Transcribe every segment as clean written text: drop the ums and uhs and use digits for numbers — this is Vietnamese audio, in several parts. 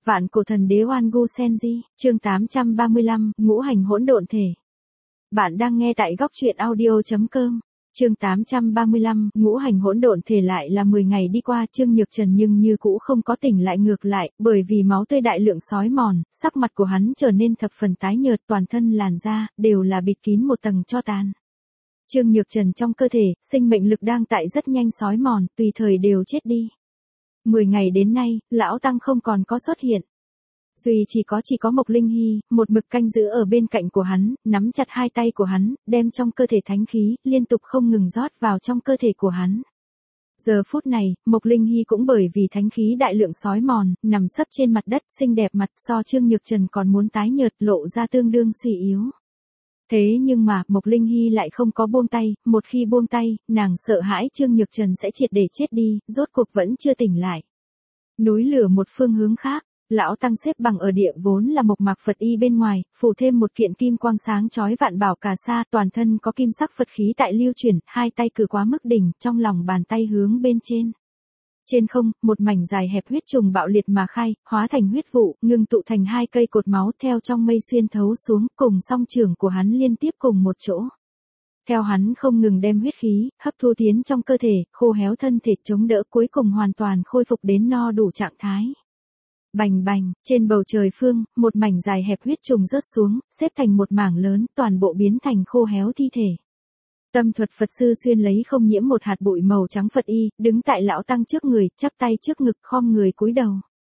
Vạn cổ thần đế Oan Gu Senji, chương 835, ngũ hành hỗn độn thể. Bạn đang nghe tại góc truyện audio.com. Chương 835, ngũ hành hỗn độn thể. Lại là 10 ngày đi qua, Trương Nhược Trần nhưng như cũ không có tỉnh lại, ngược lại, bởi vì máu tươi đại lượng xói mòn, sắc mặt của hắn trở nên thập phần tái nhợt, toàn thân làn da đều là bịt kín một tầng tro tàn. Trương Nhược Trần trong cơ thể, sinh mệnh lực đang tại rất nhanh xói mòn, tùy thời đều chết đi. 10 ngày đến nay, lão tăng không còn có xuất hiện. Duy chỉ có Mộc Linh Hy, một mực canh giữ ở bên cạnh của hắn, nắm chặt hai tay của hắn, đem trong cơ thể thánh khí, liên tục không ngừng rót vào trong cơ thể của hắn. Giờ phút này, Mộc Linh Hy cũng bởi vì thánh khí đại lượng xói mòn, nằm sấp trên mặt đất, xinh đẹp mặt so Trương Nhược Trần còn muốn tái nhợt, lộ ra tương đương suy yếu. Thế nhưng mà, Mộc Linh Hy lại không có buông tay, một khi buông tay, nàng sợ hãi Trương Nhược Trần sẽ triệt để chết đi, rốt cuộc vẫn chưa tỉnh lại. Núi lửa một phương hướng khác, lão tăng xếp bằng ở địa vốn là mộc mạc Phật y bên ngoài, phủ thêm một kiện kim quang sáng chói vạn bảo cà sa, toàn thân có kim sắc Phật khí tại lưu chuyển, hai tay cử quá mức đỉnh, trong lòng bàn tay hướng bên trên. Trên không, một mảnh dài hẹp huyết trùng bạo liệt mà khai, hóa thành huyết vụ, ngưng tụ thành hai cây cột máu theo trong mây xuyên thấu xuống, cùng song trưởng của hắn liên tiếp cùng một chỗ. Theo hắn không ngừng đem huyết khí, hấp thu tiến trong cơ thể, khô héo thân thể chống đỡ, cuối cùng hoàn toàn khôi phục đến no đủ trạng thái. Bành bành, trên bầu trời phương, một mảnh dài hẹp huyết trùng rớt xuống, xếp thành một mảng lớn, toàn bộ biến thành khô héo thi thể. Tâm thuật Phật sư xuyên lấy không nhiễm một hạt bụi màu trắng Phật y, đứng tại lão tăng trước người, chắp tay trước ngực, khom người cúi đầu.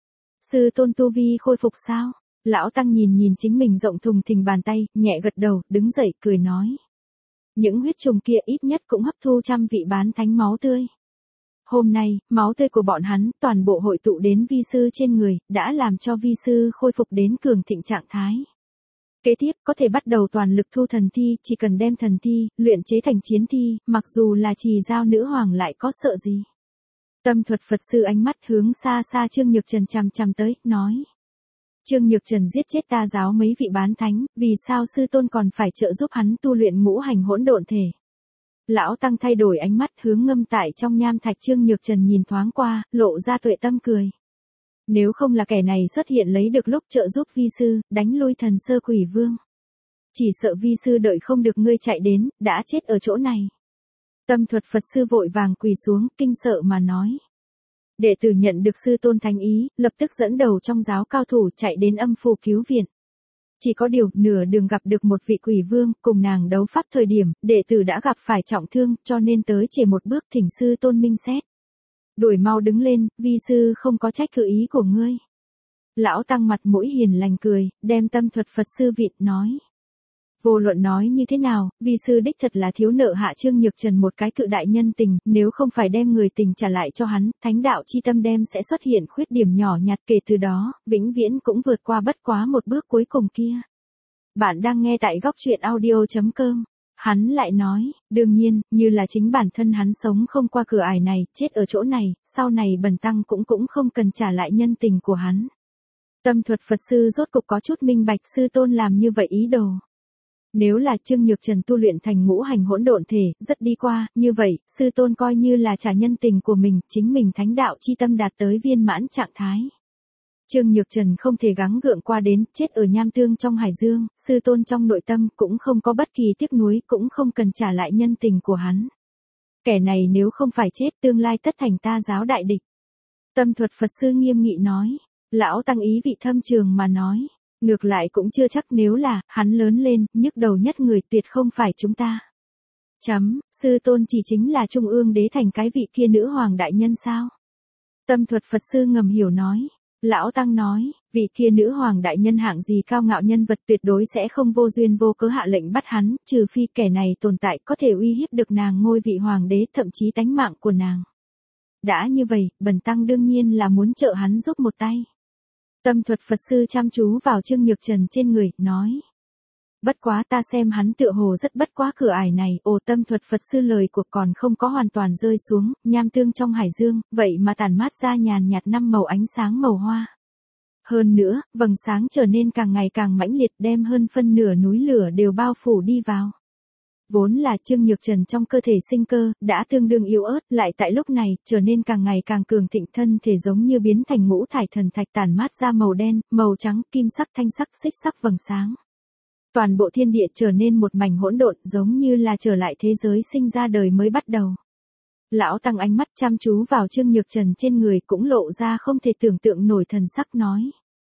Sư tôn tu vi khôi phục sao? Lão tăng nhìn chính mình rộng thùng thình bàn tay, nhẹ gật đầu, đứng dậy, cười nói. Những huyết trùng kia ít nhất cũng hấp thu trăm vị bán thánh máu tươi. Hôm nay, máu tươi của bọn hắn, toàn bộ hội tụ đến vi sư trên người, đã làm cho vi sư khôi phục đến cường thịnh trạng thái. Kế tiếp, có thể bắt đầu toàn lực thu thần thi, chỉ cần đem thần thi, luyện chế thành chiến thi, mặc dù là trì giao nữ hoàng lại có sợ gì. Tâm thuật Phật sư ánh mắt hướng xa xa Trương Nhược Trần chằm chằm tới, nói. Trương Nhược Trần giết chết ta giáo mấy vị bán thánh, vì sao sư tôn còn phải trợ giúp hắn tu luyện ngũ hành hỗn độn thể. Lão tăng thay đổi ánh mắt hướng ngâm tại trong nham thạch. Trương Nhược Trần nhìn thoáng qua, lộ ra tuệ tâm cười. Nếu không là kẻ này xuất hiện lấy được lúc trợ giúp vi sư, đánh lui thần sơ quỷ vương. Chỉ sợ vi sư đợi không được ngươi chạy đến, đã chết ở chỗ này. Tâm thuật Phật sư vội vàng quỳ xuống, kinh sợ mà nói. Đệ tử nhận được sư tôn thánh ý, lập tức dẫn đầu trong giáo cao thủ chạy đến âm phủ cứu viện. Chỉ có điều, nửa đường gặp được một vị quỷ vương, cùng nàng đấu pháp thời điểm, đệ tử đã gặp phải trọng thương, cho nên tới chỉ một bước thỉnh sư tôn minh xét. Đuổi mau đứng lên, vi sư không có trách cứ ý của ngươi. Lão tăng mặt mũi hiền lành cười, đem tâm thuật Phật sư vịt nói. Vô luận nói như thế nào, vi sư đích thật là thiếu nợ hạ Trương Nhược Trần một cái cự đại nhân tình, nếu không phải đem người tình trả lại cho hắn, thánh đạo chi tâm đem sẽ xuất hiện khuyết điểm nhỏ nhặt, kể từ đó, vĩnh viễn cũng vượt qua bất quá một bước cuối cùng kia. Bạn đang nghe tại góc truyện audio.com. Hắn lại nói, đương nhiên, như là chính bản thân hắn sống không qua cửa ải này, chết ở chỗ này, sau này bần tăng cũng không cần trả lại nhân tình của hắn. Tâm thuật Phật sư rốt cục có chút minh bạch sư tôn làm như vậy ý đồ. Nếu là Trương Nhược Trần tu luyện thành ngũ hành hỗn độn thể, rất đi qua, như vậy, sư tôn coi như là trả nhân tình của mình, chính mình thánh đạo chi tâm đạt tới viên mãn trạng thái. Trương Nhược Trần không thể gắng gượng qua đến, chết ở nham tương trong hải dương, sư tôn trong nội tâm cũng không có bất kỳ tiếc nuối, cũng không cần trả lại nhân tình của hắn. Kẻ này nếu không phải chết, tương lai tất thành ta giáo đại địch. Tâm thuật Phật sư nghiêm nghị nói, lão tăng ý vị thâm trường mà nói. Ngược lại cũng chưa chắc, nếu là, hắn lớn lên, nhức đầu nhất người tuyệt không phải chúng ta. Sư tôn chỉ chính là Trung ương đế thành cái vị kia nữ hoàng đại nhân sao? Tâm thuật Phật sư ngầm hiểu nói. Lão tăng nói, vị kia nữ hoàng đại nhân hạng gì cao ngạo nhân vật tuyệt đối sẽ không vô duyên vô cớ hạ lệnh bắt hắn, trừ phi kẻ này tồn tại có thể uy hiếp được nàng ngôi vị hoàng đế, thậm chí tánh mạng của nàng. Đã như vậy, bần tăng đương nhiên là muốn trợ hắn giúp một tay. Tâm thuật Phật sư chăm chú vào Trương Nhược Trần trên người, nói. Bất quá ta xem hắn tựa hồ rất bất quá cửa ải này, tâm thuật Phật sư lời của còn không có hoàn toàn rơi xuống, nham tương trong hải dương, vậy mà tản mát ra nhàn nhạt 5 màu ánh sáng màu hoa. Hơn nữa, vầng sáng trở nên càng ngày càng mãnh liệt, đem hơn phân nửa núi lửa đều bao phủ đi vào. Vốn là Trương Nhược Trần trong cơ thể sinh cơ, đã tương đương yếu ớt, lại tại lúc này, trở nên càng ngày càng cường thịnh, thân thể giống như biến thành ngũ thải thần thạch tản mát ra màu đen, màu trắng, kim sắc, thanh sắc, xích sắc vầng sáng. Toàn bộ thiên địa trở nên một mảnh hỗn độn, giống như là trở lại thế giới sinh ra đời mới bắt đầu. Lão Tăng ánh mắt chăm chú vào Trương Nhược Trần trên người cũng lộ ra không thể tưởng tượng nổi thần sắc nói.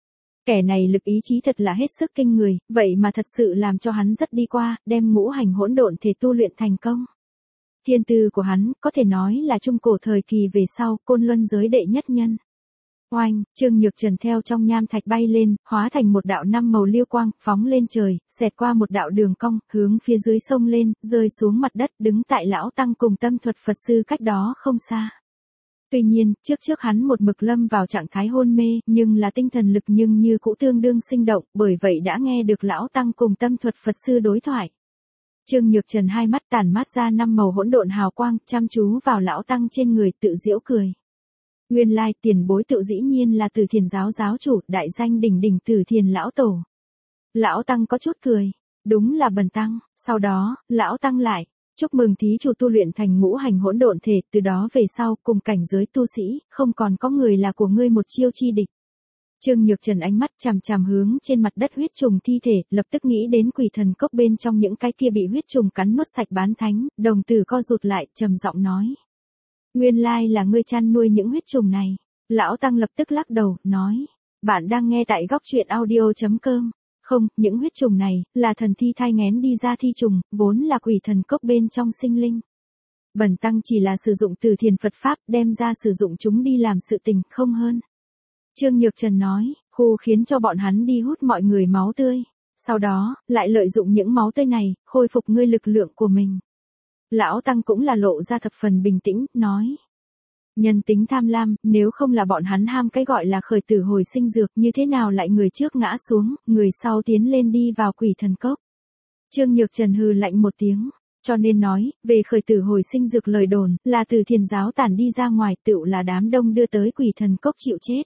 Kẻ này lực ý chí thật là hết sức kinh người, vậy mà thật sự làm cho hắn rất đi qua, đem ngũ hành hỗn độn thể tu luyện thành công. Thiên tư của hắn, có thể nói là trung cổ thời kỳ về sau, côn luân giới đệ nhất nhân. Oanh, Trương Nhược Trần theo trong nham thạch bay lên, hóa thành một đạo 5 màu liêu quang, phóng lên trời, xẹt qua một đạo đường cong, hướng phía dưới sông lên, rơi xuống mặt đất, đứng tại Lão Tăng cùng Tâm Thuật Phật Sư cách đó không xa. Tuy nhiên, trước hắn một mực lâm vào trạng thái hôn mê, nhưng là tinh thần lực nhưng như cũ tương đương sinh động, bởi vậy đã nghe được Lão Tăng cùng Tâm Thuật Phật Sư đối thoại. Trương Nhược Trần hai mắt tản mát ra 5 màu hỗn độn hào quang, chăm chú vào Lão Tăng trên người, tự giễu cười. Nguyên lai tiền bối tự dĩ nhiên là Từ Thiền giáo giáo chủ, đại danh đỉnh đỉnh Từ Thiền lão tổ. Lão Tăng có chút cười, đúng là bần tăng. Sau đó, Lão Tăng lại, chúc mừng thí chủ tu luyện thành ngũ hành hỗn độn thể, từ đó về sau, cùng cảnh giới tu sĩ, không còn có người là của ngươi một chiêu chi địch. Trương Nhược Trần ánh mắt chằm chằm hướng trên mặt đất huyết trùng thi thể, lập tức nghĩ đến quỷ thần cốc bên trong những cái kia bị huyết trùng cắn nuốt sạch bán thánh, đồng tử co rụt lại, trầm giọng nói. Nguyên lai là ngươi chăn nuôi những huyết trùng này. Lão Tăng lập tức lắc đầu, nói. Bạn đang nghe tại góc truyện audio.com. Không, những huyết trùng này, là thần thi thai nghén đi ra thi trùng, vốn là quỷ thần cốc bên trong sinh linh. Bần tăng chỉ là sử dụng Từ Thiền Phật Pháp, đem ra sử dụng chúng đi làm sự tình, không hơn. Trương Nhược Trần nói, khu khiến cho bọn hắn đi hút mọi người máu tươi. Sau đó, lại lợi dụng những máu tươi này, khôi phục ngươi lực lượng của mình. Lão Tăng cũng là lộ ra thập phần bình tĩnh, nói. Nhân tính tham lam, nếu không là bọn hắn ham cái gọi là khởi tử hồi sinh dược, như thế nào lại người trước ngã xuống, người sau tiến lên đi vào quỷ thần cốc. Trương Nhược Trần hừ lạnh một tiếng, cho nên nói, về khởi tử hồi sinh dược lời đồn, là Từ Thiền giáo tản đi ra ngoài, tựu là đám đông đưa tới quỷ thần cốc chịu chết.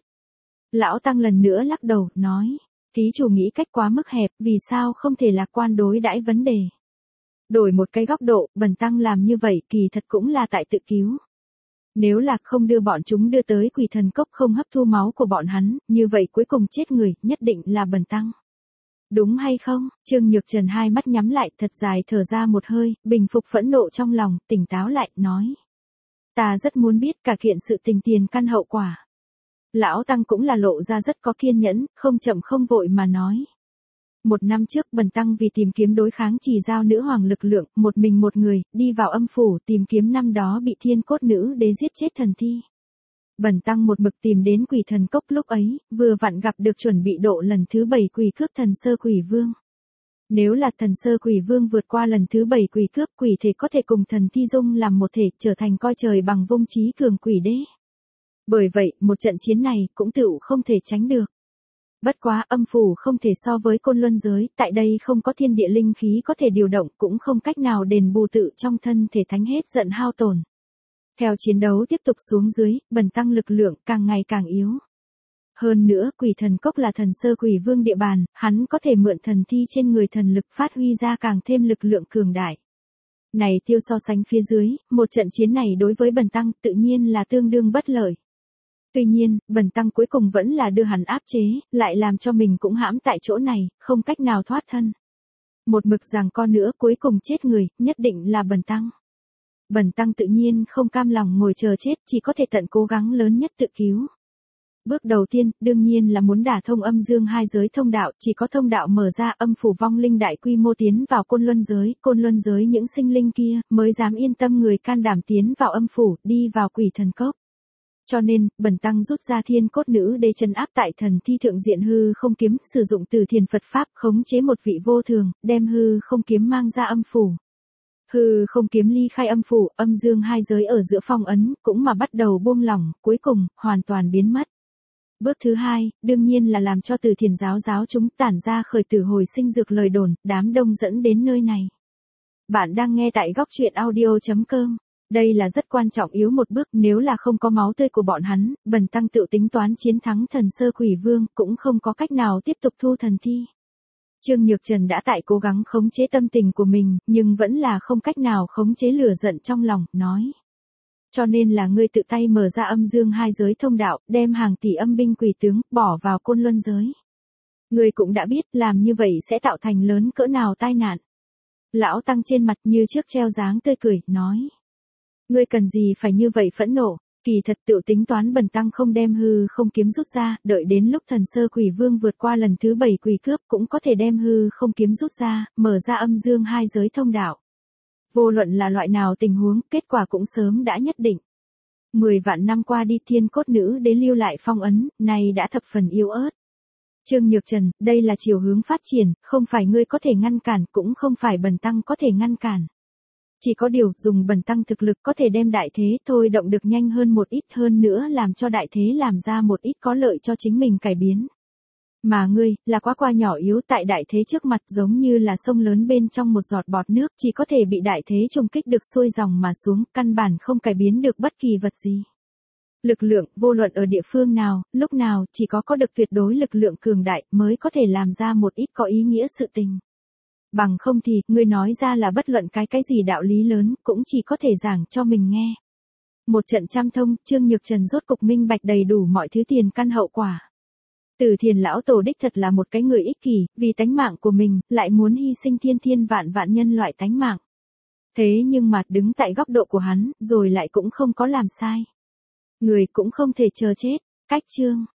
Lão Tăng lần nữa lắc đầu, nói, thí chủ nghĩ cách quá mức hẹp, vì sao không thể lạc quan đối đãi vấn đề. Đổi một cái góc độ, bần tăng làm như vậy kỳ thật cũng là tại tự cứu. Nếu là không đưa bọn chúng đưa tới quỷ thần cốc, không hấp thu máu của bọn hắn, như vậy cuối cùng chết người, nhất định là bần tăng. Đúng hay không? Trương Nhược Trần hai mắt nhắm lại, thật dài thở ra một hơi, bình phục phẫn nộ trong lòng, tỉnh táo lại, nói. Ta rất muốn biết cả kiện sự tình tiền căn hậu quả. Lão Tăng cũng là lộ ra rất có kiên nhẫn, không chậm không vội mà nói. 1 năm trước bần tăng vì tìm kiếm đối kháng Chỉ Giao nữ hoàng lực lượng, một mình một người, đi vào âm phủ tìm kiếm năm đó bị Thiên Cốt Nữ Đế giết chết thần thi. Bần tăng một mực tìm đến quỷ thần cốc, lúc ấy, vừa vặn gặp được chuẩn bị độ lần thứ 7 quỷ cướp thần sơ quỷ vương. Nếu là thần sơ quỷ vương vượt qua lần thứ 7 quỷ cướp, quỷ thể có thể cùng thần thi dung làm một thể, trở thành coi trời bằng vung trí cường quỷ đế. Bởi vậy, một trận chiến này cũng tựu không thể tránh được. Bất quá âm phủ không thể so với côn luân giới, tại đây không có thiên địa linh khí có thể điều động, cũng không cách nào đền bù tự trong thân thể thánh hết giận hao tổn. Theo chiến đấu tiếp tục xuống dưới, bần tăng lực lượng càng ngày càng yếu. Hơn nữa, quỷ thần cốc là thần sơ quỷ vương địa bàn, hắn có thể mượn thần thi trên người thần lực phát huy ra càng thêm lực lượng cường đại. Này tiêu so sánh phía dưới, một trận chiến này đối với bần tăng tự nhiên là tương đương bất lợi. Tuy nhiên, bần tăng cuối cùng vẫn là đưa hắn áp chế, lại làm cho mình cũng hãm tại chỗ này, không cách nào thoát thân. Một mực giằng co nữa cuối cùng chết người, nhất định là bần tăng. Bần tăng tự nhiên không cam lòng ngồi chờ chết, chỉ có thể tận cố gắng lớn nhất tự cứu. Bước đầu tiên, đương nhiên là muốn đả thông âm dương hai giới thông đạo, chỉ có thông đạo mở ra, âm phủ vong linh đại quy mô tiến vào côn luân giới những sinh linh kia, mới dám yên tâm người can đảm tiến vào âm phủ, đi vào quỷ thần cốc. Cho nên, bần tăng rút ra Thiên Cốt Nữ Đế trấn áp tại thần thi thượng diện hư không kiếm, sử dụng Từ Thiền Phật Pháp khống chế một vị vô thường, đem hư không kiếm mang ra âm phủ. Hư không kiếm ly khai âm phủ, âm dương hai giới ở giữa phong ấn, cũng mà bắt đầu buông lỏng, cuối cùng, hoàn toàn biến mất. Bước thứ hai, đương nhiên là làm cho Từ Thiền giáo giáo chúng tản ra khởi tử hồi sinh dược lời đồn, đám đông dẫn đến nơi này. Bạn đang nghe tại góc truyện audio.com. Đây là rất quan trọng yếu một bước, nếu là không có máu tươi của bọn hắn, bần tăng tự tính toán chiến thắng thần sơ quỷ vương, cũng không có cách nào tiếp tục thu thần thi. Trương Nhược Trần đã tại cố gắng khống chế tâm tình của mình, nhưng vẫn là không cách nào khống chế lửa giận trong lòng, nói. Cho nên là ngươi tự tay mở ra âm dương hai giới thông đạo, đem hàng tỷ âm binh quỷ tướng, bỏ vào côn luân giới. Ngươi cũng đã biết, làm như vậy sẽ tạo thành lớn cỡ nào tai nạn. Lão Tăng trên mặt như trước treo dáng tươi cười, nói. Ngươi cần gì phải như vậy phẫn nộ, kỳ thật tự tính toán bần tăng không đem hư không kiếm rút ra, đợi đến lúc thần sơ quỷ vương vượt qua lần thứ 7 quỷ cướp cũng có thể đem hư không kiếm rút ra, mở ra âm dương hai giới thông đạo. Vô luận là loại nào tình huống, kết quả cũng sớm đã nhất định. 10 vạn năm qua đi thiên cốt nữ đến lưu lại phong ấn, này đã thập phần yếu ớt. Trương Nhược Trần, đây là chiều hướng phát triển, không phải ngươi có thể ngăn cản, cũng không phải bần tăng có thể ngăn cản. Chỉ có điều, dùng bần tăng thực lực có thể đem đại thế thôi động được nhanh hơn một ít, hơn nữa làm cho đại thế làm ra một ít có lợi cho chính mình cải biến. Mà ngươi, là quá qua nhỏ yếu tại đại thế trước mặt, giống như là sông lớn bên trong một giọt bọt nước, chỉ có thể bị đại thế trùng kích được xuôi dòng mà xuống, căn bản không cải biến được bất kỳ vật gì. Lực lượng, vô luận ở địa phương nào, lúc nào, chỉ có được tuyệt đối lực lượng cường đại mới có thể làm ra một ít có ý nghĩa sự tình. Bằng không thì, ngươi nói ra là bất luận cái gì đạo lý lớn, cũng chỉ có thể giảng cho mình nghe. Một trận trăm thông, Trương Nhược Trần rốt cục minh bạch đầy đủ mọi thứ tiền căn hậu quả. Từ Thiền lão tổ đích thật là một cái người ích kỷ, vì tánh mạng của mình, lại muốn hy sinh thiên vạn nhân loại tánh mạng. Thế nhưng mà, đứng tại góc độ của hắn, rồi lại cũng không có làm sai. Người cũng không thể chờ chết, cách chương.